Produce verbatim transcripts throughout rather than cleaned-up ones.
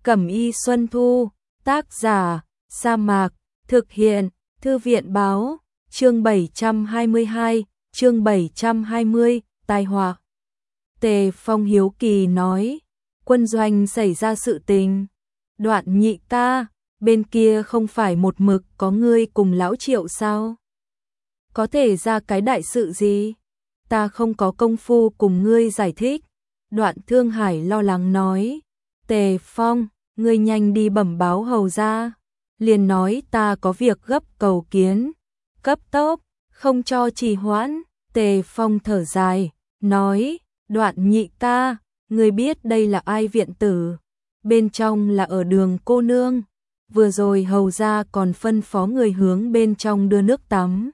Cẩm y Xuân Thu, tác giả, Sa Mạc, thực hiện, Thư viện báo, chương bảy trăm hai mươi hai, chương bảy trăm hai mươi, tai họa. Tề Phong hiếu kỳ nói, quân doanh xảy ra sự tình. Đoạn nhị ca, bên kia không phải một mực có ngươi cùng lão Triệu sao? Có thể ra cái đại sự gì? Ta không có công phu cùng ngươi giải thích. Đoạn Thương Hải lo lắng nói, Tề Phong, ngươi nhanh đi bẩm báo hầu ra. Liền nói ta có việc gấp cầu kiến. Cấp tốc, không cho trì hoãn. Tề Phong thở dài, nói, Đoạn nhị ca, ngươi biết đây là ai viện tử? Bên trong là ở Đường cô nương. Vừa rồi hầu ra còn phân phó người hướng bên trong đưa nước tắm.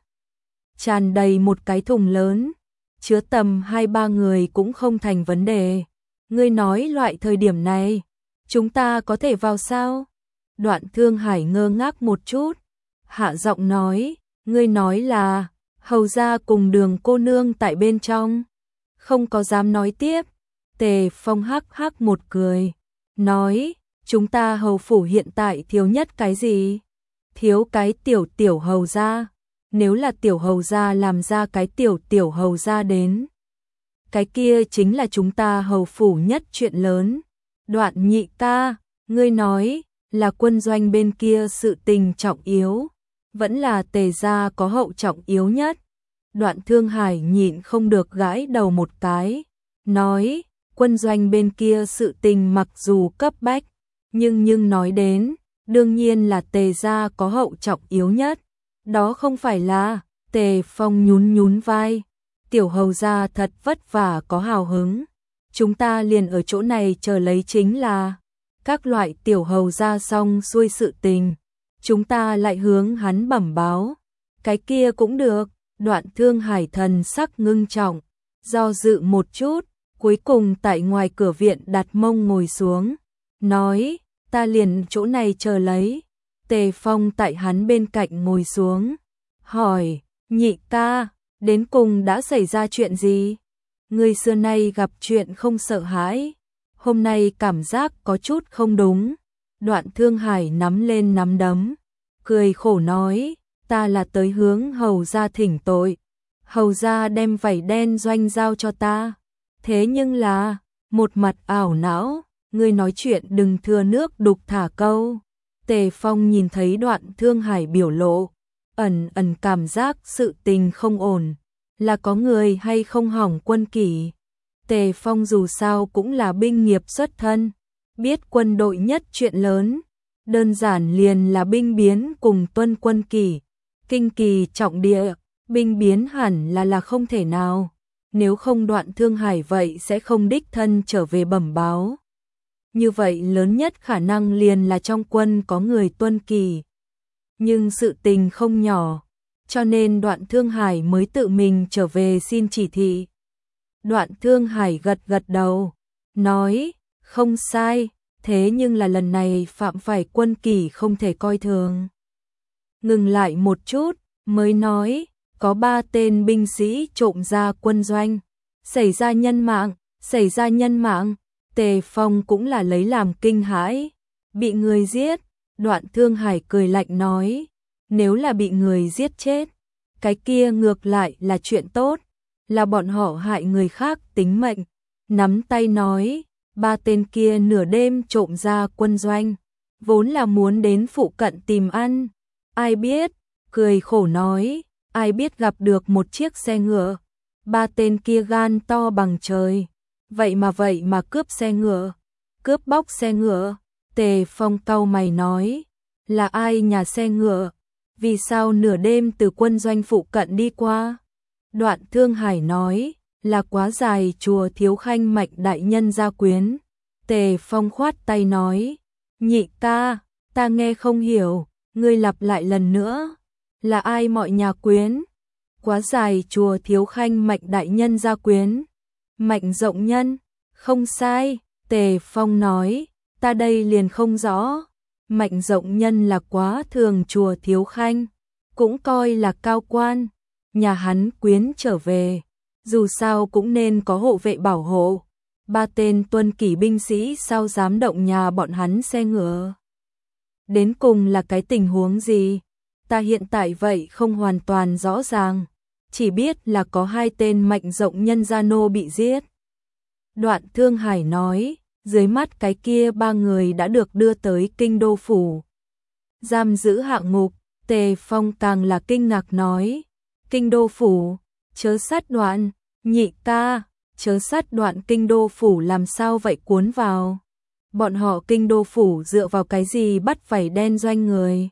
Tràn đầy một cái thùng lớn, chứa tầm hai ba người cũng không thành vấn đề. Ngươi nói loại thời điểm này, chúng ta có thể vào sao? Đoạn Thương Hải ngơ ngác một chút, hạ giọng nói, ngươi nói là, hầu ra cùng Đường cô nương tại bên trong. Không có dám nói tiếp. Tề Phong hắc hắc một cười, nói, chúng ta hầu phủ hiện tại thiếu nhất cái gì? Thiếu cái tiểu tiểu hầu gia. Nếu là tiểu hầu gia làm ra cái tiểu tiểu hầu gia đến, cái kia chính là chúng ta hầu phủ nhất chuyện lớn. Đoạn nhị ca, ngươi nói là quân doanh bên kia sự tình trọng yếu, vẫn là Tề gia có hậu trọng yếu nhất. Đoạn Thương Hải nhịn không được gãi đầu một cái, nói, quân doanh bên kia sự tình mặc dù cấp bách, nhưng nhưng nói đến, đương nhiên là Tề gia có hậu trọng yếu nhất. Đó không phải là. Tề Phong nhún nhún vai, tiểu hầu gia thật vất vả có hào hứng, chúng ta liền ở chỗ này chờ lấy chính là. Các loại tiểu hầu gia xong xuôi sự tình, chúng ta lại hướng hắn bẩm báo. Cái kia cũng được. Đoạn Thương Hải thần sắc ngưng trọng, do dự một chút, cuối cùng tại ngoài cửa viện đặt mông ngồi xuống, nói, ta liền chỗ này chờ lấy. Tề Phong tại hắn bên cạnh ngồi xuống, hỏi, nhị ca, đến cùng đã xảy ra chuyện gì? Ngươi xưa nay gặp chuyện không sợ hãi, hôm nay cảm giác có chút không đúng. Đoạn Thương Hải nắm lên nắm đấm, cười khổ nói, ta là tới hướng hầu gia thỉnh tội. Hầu gia đem vảy đen doanh giao cho ta. Thế nhưng là, một mặt ảo não, ngươi nói chuyện đừng thừa nước đục thả câu. Tề Phong nhìn thấy Đoạn Thương Hải biểu lộ, ẩn ẩn cảm giác sự tình không ổn, là có người hay không hỏng quân kỷ. Tề Phong dù sao cũng là binh nghiệp xuất thân, biết quân đội nhất chuyện lớn, đơn giản liền là binh biến cùng tuân quân kỷ, kinh kỳ trọng địa, binh biến hẳn là là không thể nào, nếu không Đoạn Thương Hải vậy sẽ không đích thân trở về bẩm báo. Như vậy lớn nhất khả năng liền là trong quân có người tuân kỳ. Nhưng sự tình không nhỏ, cho nên Đoạn Thương Hải mới tự mình trở về xin chỉ thị. Đoạn Thương Hải gật gật đầu, nói, không sai, thế nhưng là lần này phạm phải quân kỷ không thể coi thường. Ngừng lại một chút, mới nói, có ba tên binh sĩ trộm ra quân doanh, xảy ra nhân mạng, xảy ra nhân mạng. Tề Phong cũng là lấy làm kinh hãi, bị người giết. Đoạn Thương Hải cười lạnh nói, nếu là bị người giết chết, cái kia ngược lại là chuyện tốt, là bọn họ hại người khác tính mệnh. Nắm tay nói, ba tên kia nửa đêm trộm ra quân doanh, vốn là muốn đến phụ cận tìm ăn. Ai biết, cười khổ nói, ai biết gặp được một chiếc xe ngựa, ba tên kia gan to bằng trời. Vậy mà vậy mà cướp xe ngựa, cướp bóc xe ngựa. Tề Phong cau mày nói, là ai nhà xe ngựa, vì sao nửa đêm từ quân doanh phụ cận đi qua? Đoạn Thương Hải nói, là Quá Dài chùa Thiếu Khanh Mạch đại nhân gia quyến. Tề Phong khoát tay nói, nhị ca, ta nghe không hiểu, ngươi lặp lại lần nữa, là ai mọi nhà quyến? Quá Dài chùa Thiếu Khanh Mạch đại nhân gia quyến. Mạnh Rộng Nhân, không sai. Tề Phong nói, ta đây liền không rõ. Mạnh Rộng Nhân là Quá Thường chùa Thiếu Khanh, cũng coi là cao quan, nhà hắn quyến trở về, dù sao cũng nên có hộ vệ bảo hộ. ba tên tuân kỷ binh sĩ sao dám động nhà bọn hắn xe ngựa. Đến cùng là cái tình huống gì? Ta hiện tại vậy không hoàn toàn rõ ràng, chỉ biết là có hai tên mạnh rộng nhân gia nô bị giết. Đoạn Thương Hải nói, dưới mắt cái kia ba người đã được đưa tới kinh đô phủ. Giam giữ hạ ngục. Tề Phong càng là kinh ngạc nói, kinh đô phủ, chớ sát đoạn, nhị ca, chớ sát đoạn kinh đô phủ làm sao vậy cuốn vào. Bọn họ kinh đô phủ dựa vào cái gì bắt vảy đen doanh người.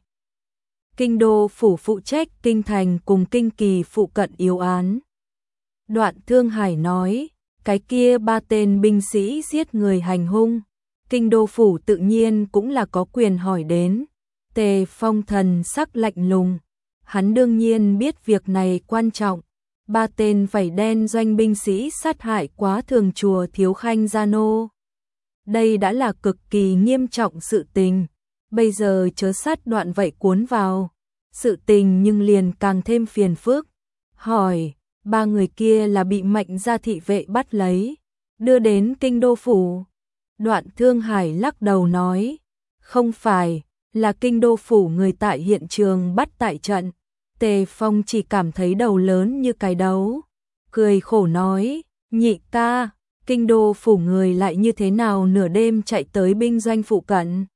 Kinh đô phủ phụ trách kinh thành cùng kinh kỳ phụ cận yếu án. Đoạn Thương Hải nói, cái kia ba tên binh sĩ giết người hành hung, kinh đô phủ tự nhiên cũng là có quyền hỏi đến. Tề Phong thần sắc lạnh lùng, hắn đương nhiên biết việc này quan trọng. Ba tên vảy đen doanh binh sĩ sát hại quá thường chùa Thiếu Khanh gia nô. Đây đã là cực kỳ nghiêm trọng sự tình, bây giờ chớ sát đoạn vậy cuốn vào, sự tình nhưng liền càng thêm phiền phức. Hỏi, ba người kia là bị Mạnh gia thị vệ bắt lấy, đưa đến kinh đô phủ. Đoạn Thương Hải lắc đầu nói, không phải, là kinh đô phủ người tại hiện trường bắt tại trận. Tề Phong chỉ cảm thấy đầu lớn như cái đấu, cười khổ nói, nhị ca, kinh đô phủ người lại như thế nào nửa đêm chạy tới binh doanh phụ cận.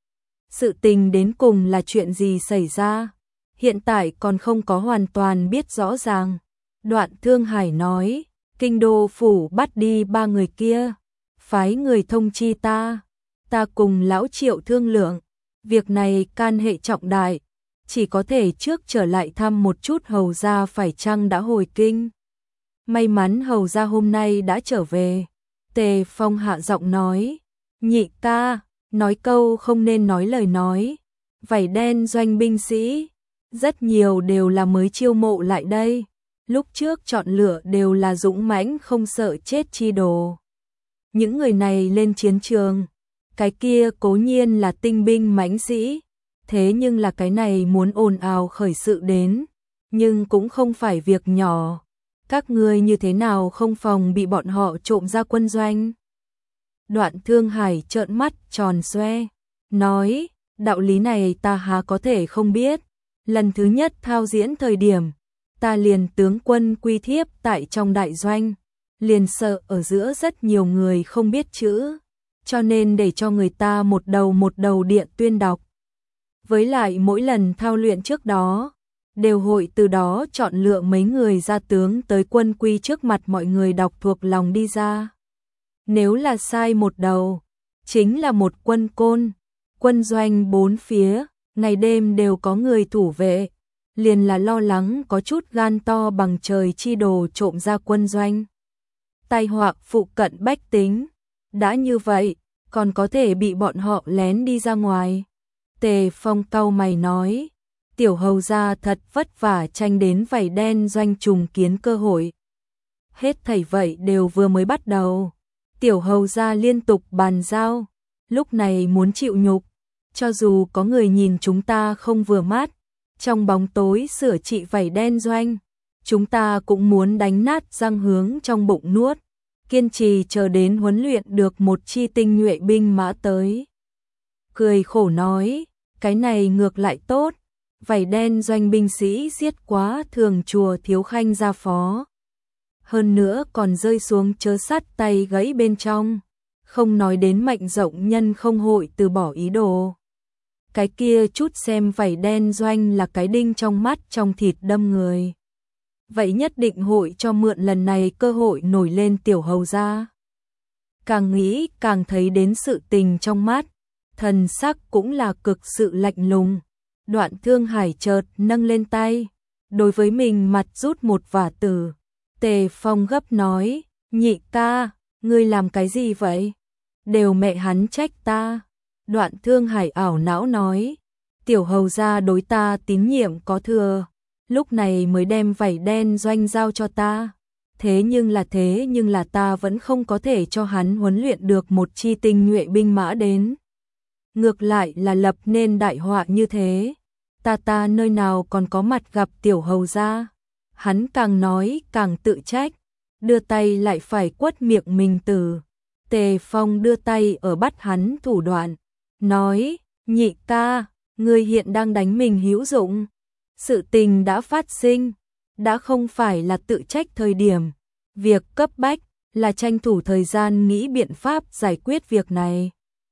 Sự tình đến cùng là chuyện gì xảy ra, hiện tại còn không có hoàn toàn biết rõ ràng. Đoạn Thương Hải nói, kinh đô phủ bắt đi ba người kia, phái người thông chi ta, ta cùng lão Triệu thương lượng, việc này can hệ trọng đại, chỉ có thể trước trở lại thăm một chút hầu gia phải chăng đã hồi kinh. May mắn hầu gia hôm nay đã trở về. Tề Phong hạ giọng nói, nhị ca, nói câu không nên nói lời nói, vảy đen doanh binh sĩ, rất nhiều đều là mới chiêu mộ lại đây, lúc trước chọn lựa đều là dũng mãnh không sợ chết chi đồ. Những người này lên chiến trường, cái kia cố nhiên là tinh binh mãnh sĩ, thế nhưng là cái này muốn ồn ào khởi sự đến, nhưng cũng không phải việc nhỏ. Các ngươi như thế nào không phòng bị bọn họ trộm ra quân doanh? Đoạn Thương Hải trợn mắt tròn xoe, nói, đạo lý này ta há có thể không biết. Lần thứ nhất thao diễn thời điểm, ta liền tướng quân quy thiếp tại trong đại doanh, liền sợ ở giữa rất nhiều người không biết chữ, cho nên để cho người ta một đầu một đầu điện tuyên đọc. Với lại mỗi lần thao luyện trước đó, đều hội từ đó chọn lựa mấy người ra tướng tới quân quy trước mặt mọi người đọc thuộc lòng đi ra. Nếu là sai một đầu, chính là một quân côn, quân doanh bốn phía, ngày đêm đều có người thủ vệ, liền là lo lắng có chút gan to bằng trời chi đồ trộm ra quân doanh. Tai họa phụ cận bách tính, đã như vậy, còn có thể bị bọn họ lén đi ra ngoài. Tề Phong cau mày nói, tiểu hầu gia thật vất vả tranh đến vảy đen doanh trùng kiến cơ hội. Hết thảy vậy đều vừa mới bắt đầu, tiểu hầu gia liên tục bàn giao, lúc này muốn chịu nhục, cho dù có người nhìn chúng ta không vừa mắt, trong bóng tối sửa trị vảy đen doanh, chúng ta cũng muốn đánh nát răng hướng trong bụng nuốt, kiên trì chờ đến huấn luyện được một chi tinh nhuệ binh mã tới. Cười khổ nói, cái này ngược lại tốt, vảy đen doanh binh sĩ giết quá thường chùa Thiếu Khanh gia phó. Hơn nữa còn rơi xuống chớ sắt tay gãy bên trong, không nói đến Mạnh rộng nhân không hội từ bỏ ý đồ. Cái kia chút xem vảy đen doanh là cái đinh trong mắt trong thịt đâm người. Vậy nhất định hội cho mượn lần này cơ hội nổi lên tiểu hầu gia. Càng nghĩ càng thấy đến sự tình trong mắt, thần sắc cũng là cực sự lạnh lùng. Đoạn Thương Hải chợt nâng lên tay, đối với mình mặt rút một vả tử. Tề Phong gấp nói, nhị ca, ngươi làm cái gì vậy? Đều mẹ hắn trách ta. Đoạn Thương Hải ảo não nói, tiểu hầu gia đối ta tín nhiệm có thừa, lúc này mới đem vảy đen doanh giao cho ta. Thế nhưng là thế nhưng là ta vẫn không có thể cho hắn huấn luyện được một chi tinh nhuệ binh mã đến. Ngược lại là lập nên đại họa như thế. Ta ta nơi nào còn có mặt gặp tiểu hầu gia. Hắn càng nói càng tự trách, đưa tay lại phải quất miệng mình từ. Tề Phong đưa tay ở bắt hắn thủ đoạn, nói, nhị ca, ngươi hiện đang đánh mình hữu dụng. Sự tình đã phát sinh, đã không phải là tự trách thời điểm. Việc cấp bách là tranh thủ thời gian nghĩ biện pháp giải quyết việc này.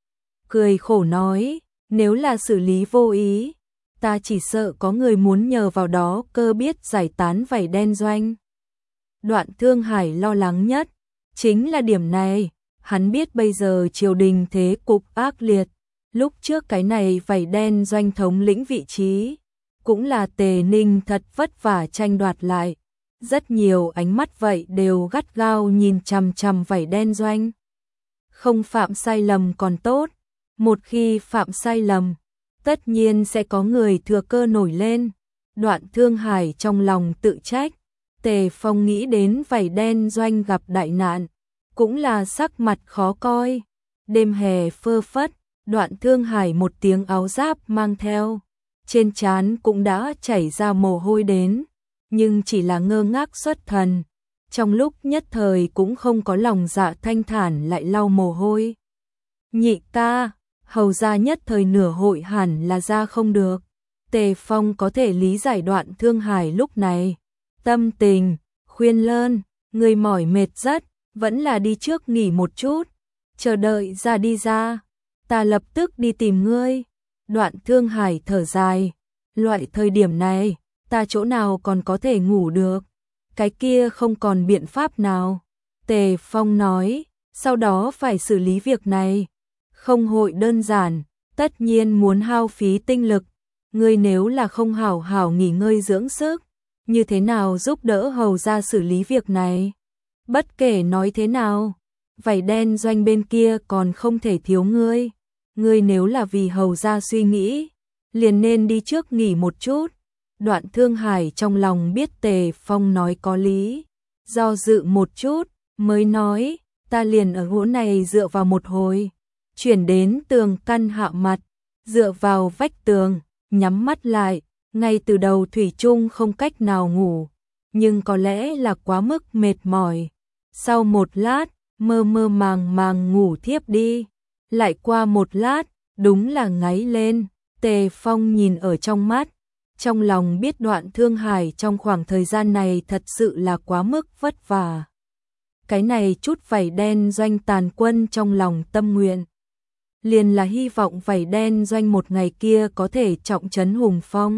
Cười khổ nói, nếu là xử lý vô ý, ta chỉ sợ có người muốn nhờ vào đó cơ biết giải tán vảy đen doanh. Đoạn Thương Hải lo lắng nhất chính là điểm này, hắn biết bây giờ triều đình thế cục ác liệt, lúc trước cái này vảy đen doanh thống lĩnh vị trí, cũng là Tề Ninh thật vất vả tranh đoạt lại. Rất nhiều ánh mắt vậy đều gắt gao nhìn chằm chằm vảy đen doanh. Không phạm sai lầm còn tốt, một khi phạm sai lầm, tất nhiên sẽ có người thừa cơ nổi lên. Đoạn Thương Hải trong lòng tự trách, Tề Phong nghĩ đến vảy đen doanh gặp đại nạn, cũng là sắc mặt khó coi. Đêm hè phơ phất, Đoạn Thương Hải một tiếng áo giáp mang theo, trên trán cũng đã chảy ra mồ hôi đến, nhưng chỉ là ngơ ngác xuất thần, trong lúc nhất thời cũng không có lòng dạ thanh thản lại lau mồ hôi. Nhị ca, hầu gia nhất thời nửa hội hẳn là ra không được. Tề Phong có thể lý giải Đoạn Thương Hải lúc này tâm tình, khuyên lơn, người mỏi mệt rất, vẫn là đi trước nghỉ một chút, chờ đợi ra đi ra, ta lập tức đi tìm ngươi. Đoạn Thương Hải thở dài, loại thời điểm này, ta chỗ nào còn có thể ngủ được, cái kia không còn biện pháp nào. Tề Phong nói, sau đó phải xử lý việc này, không hội đơn giản, tất nhiên muốn hao phí tinh lực, ngươi nếu là không hảo hảo nghỉ ngơi dưỡng sức, như thế nào giúp đỡ hầu gia xử lý việc này? Bất kể nói thế nào, vảy đen doanh bên kia còn không thể thiếu ngươi, ngươi nếu là vì hầu gia suy nghĩ, liền nên đi trước nghỉ một chút. Đoạn Thương Hải trong lòng biết Tề Phong nói có lý, do dự một chút, mới nói, ta liền ở chỗ này dựa vào một hồi, chuyển đến tường căn hạ mặt, dựa vào vách tường, nhắm mắt lại, ngay từ đầu thủy chung không cách nào ngủ, nhưng có lẽ là quá mức mệt mỏi. Sau một lát, mơ mơ màng màng ngủ thiếp đi, lại qua một lát, đúng là ngáy lên. Tề Phong nhìn ở trong mắt, trong lòng biết Đoạn Thương Hải trong khoảng thời gian này thật sự là quá mức vất vả. Cái này chút vảy đen doanh tàn quân trong lòng tâm nguyện, liền là hy vọng vảy đen doanh một ngày kia có thể trọng trấn hùng phong.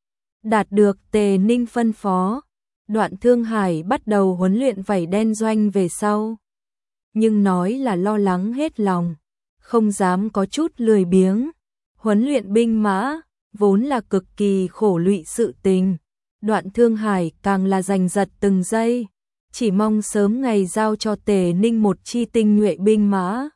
Đạt được Tề Ninh phân phó, Đoạn Thương Hải bắt đầu huấn luyện vảy đen doanh về sau. Nhưng nói là lo lắng hết lòng, không dám có chút lười biếng. Huấn luyện binh mã, vốn là cực kỳ khổ lụy sự tình. Đoạn Thương Hải càng là giành giật từng giây, chỉ mong sớm ngày giao cho Tề Ninh một chi tinh nhuệ binh mã.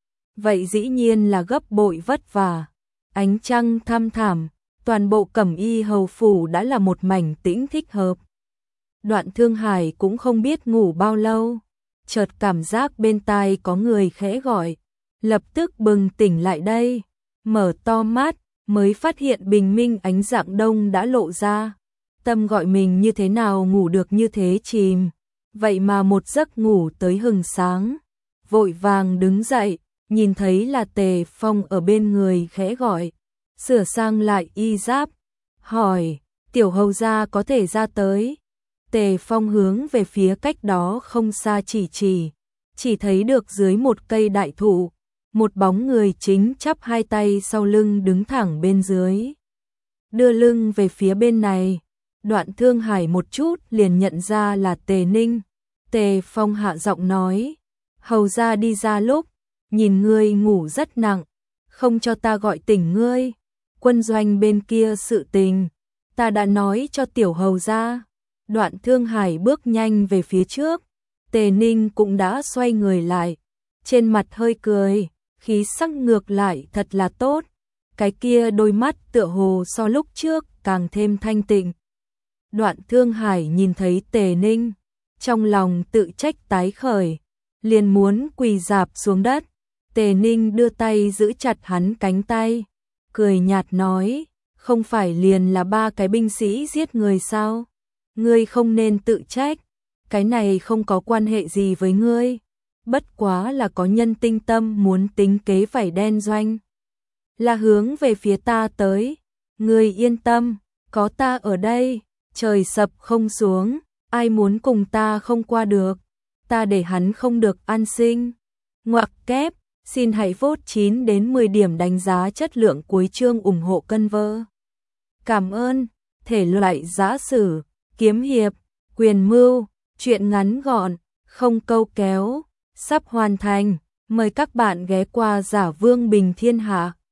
Vậy dĩ nhiên là gấp bội vất vả. Ánh trăng thăm thẳm, toàn bộ Cẩm Y hầu phủ đã là một mảnh tĩnh thích hợp. Đoạn Thương Hải cũng không biết ngủ bao lâu, chợt cảm giác bên tai có người khẽ gọi, lập tức bừng tỉnh lại đây, mở to mắt, mới phát hiện bình minh ánh rạng đông đã lộ ra. Tâm gọi mình như thế nào ngủ được như thế chìm, vậy mà một giấc ngủ tới hừng sáng. Vội vàng đứng dậy, nhìn thấy là Tề Phong ở bên người khẽ gọi, sửa sang lại y giáp, hỏi, tiểu hầu gia có thể ra tới. Tề Phong hướng về phía cách đó không xa chỉ chỉ, chỉ thấy được dưới một cây đại thụ, một bóng người chính chắp hai tay sau lưng đứng thẳng bên dưới. Đưa lưng về phía bên này, Đoạn Thương Hải một chút liền nhận ra là Tề Ninh. Tề Phong hạ giọng nói, hầu gia đi ra lúc, nhìn ngươi ngủ rất nặng, không cho ta gọi tỉnh ngươi. Quân doanh bên kia sự tình, ta đã nói cho tiểu hầu gia. Đoạn Thương Hải bước nhanh về phía trước, Tề Ninh cũng đã xoay người lại, trên mặt hơi cười, khí sắc ngược lại thật là tốt, cái kia đôi mắt tựa hồ so lúc trước càng thêm thanh tịnh. Đoạn Thương Hải nhìn thấy Tề Ninh, trong lòng tự trách tái khởi, liền muốn quỳ rạp xuống đất. Tề Ninh đưa tay giữ chặt hắn cánh tay, cười nhạt nói, không phải liền là ba cái binh sĩ giết người sao? Ngươi không nên tự trách, cái này không có quan hệ gì với ngươi. bất quá là có nhân tinh tâm muốn tính kế vảy đen doanh. Là hướng về phía ta tới, ngươi yên tâm, có ta ở đây, trời sập không xuống, ai muốn cùng ta không qua được, ta để hắn không được an sinh. Ngoặc kép, xin hãy vote chín đến mười điểm đánh giá chất lượng cuối chương ủng hộ cân vơ. Cảm ơn, thể loại giã sử, kiếm hiệp, quyền mưu, truyện ngắn gọn, không câu kéo, sắp hoàn thành, mời các bạn ghé qua Giả Vương Bình Thiên Hạ.